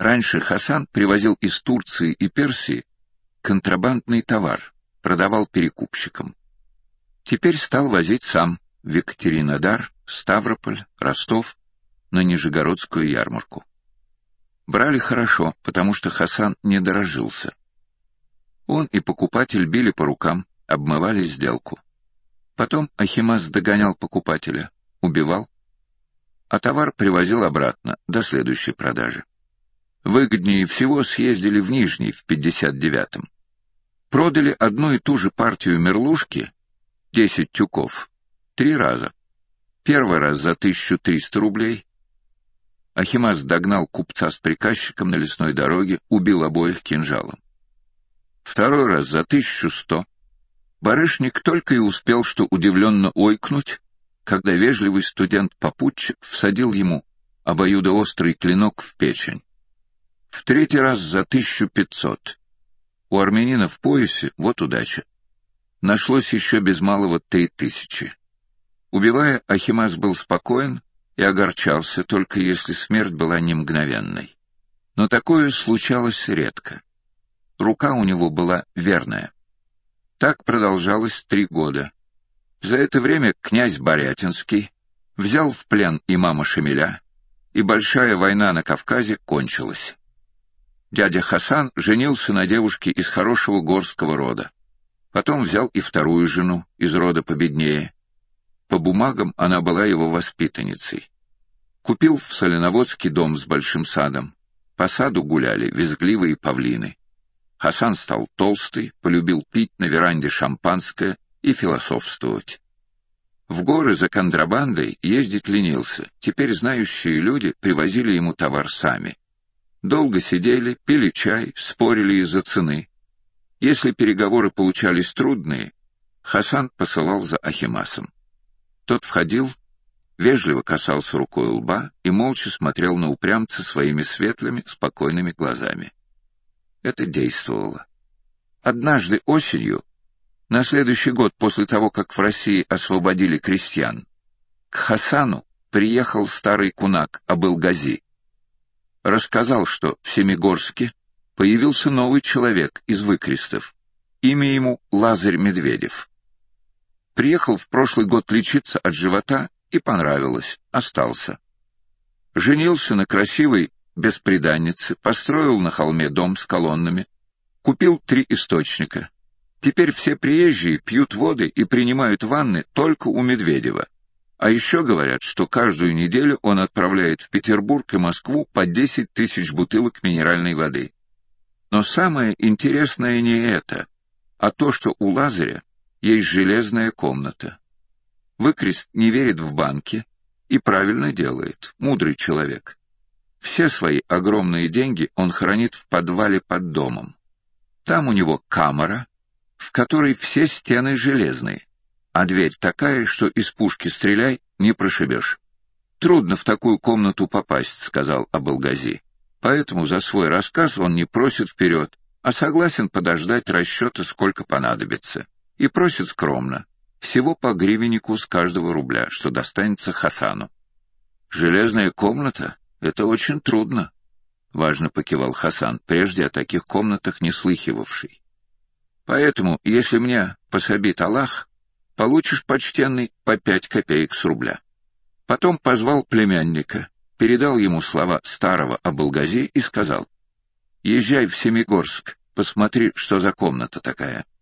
Раньше Хасан привозил из Турции и Персии контрабандный товар, продавал перекупщикам. Теперь стал возить сам в Екатеринодар, Ставрополь, Ростов, на Нижегородскую ярмарку. Брали хорошо, потому что Хасан не дорожился. Он и покупатель били по рукам, обмывали сделку. Потом Ахимас догонял покупателя, убивал, а товар привозил обратно, до следующей продажи. Выгоднее всего съездили в Нижний в 59-м. Продали одну и ту же партию мерлушки, 10 тюков, 3 раза. Первый раз за 1300 рублей. Ахимас догнал купца с приказчиком на лесной дороге, убил обоих кинжалом. Второй раз за 1100. Барышник только и успел что удивленно ойкнуть, когда вежливый студент-попутчик всадил ему обоюдоострый клинок в печень. В третий раз за 1500. У армянина в поясе вот удача. Нашлось еще без малого 3000. Убивая, Ахимас был спокоен и огорчался, только если смерть была не мгновенной. Но такое случалось редко. Рука у него была верная. Так продолжалось 3 года. За это время князь Борятинский взял в плен имама Шамиля, и большая война на Кавказе кончилась. Дядя Хасан женился на девушке из хорошего горского рода. Потом взял и вторую жену из рода победнее. По бумагам она была его воспитанницей. Купил в Соленоводске дом с большим садом. По саду гуляли визгливые павлины. Хасан стал толстый, полюбил пить на веранде шампанское и философствовать. В горы за контрабандой ездить ленился. Теперь знающие люди привозили ему товар сами. Долго сидели, пили чай, спорили из-за цены. Если переговоры получались трудные, Хасан посылал за Ахимасом. Тот входил, вежливо касался рукой лба и молча смотрел на упрямца своими светлыми, спокойными глазами. Это действовало. Однажды осенью, на следующий год после того, как в России освободили крестьян, к Хасану приехал старый кунак Абыл-Гази. Рассказал, что в Семигорске появился новый человек из выкрестов. Имя ему Лазарь Медведев. Приехал в прошлый год лечиться от живота и понравилось, остался. Женился на красивой бесприданнице, построил на холме дом с колоннами, купил 3 источника. Теперь все приезжие пьют воды и принимают ванны только у Медведева. А еще говорят, что каждую неделю он отправляет в Петербург и Москву по 10 000 бутылок минеральной воды. Но самое интересное не это, а то, что у Лазаря есть железная комната. Выкрест не верит в банки и правильно делает, мудрый человек. Все свои огромные деньги он хранит в подвале под домом. Там у него камера, в которой все стены железные, а дверь такая, что из пушки стреляй, не прошибешь. «Трудно в такую комнату попасть», — сказал Абыл-Гази. Поэтому за свой рассказ он не просит вперед, а согласен подождать расчета, сколько понадобится. И просит скромно, всего по гривеннику с каждого рубля, что достанется Хасану. «Железная комната — это очень трудно», — важно покивал Хасан, прежде о таких комнатах не слыхивавший. «Поэтому, если мне пособит Аллах, получишь, почтенный, по 5 копеек с рубля». Потом позвал племянника, передал ему слова старого Абыл-Гази и сказал: «Езжай в Семигорск, посмотри, что за комната такая».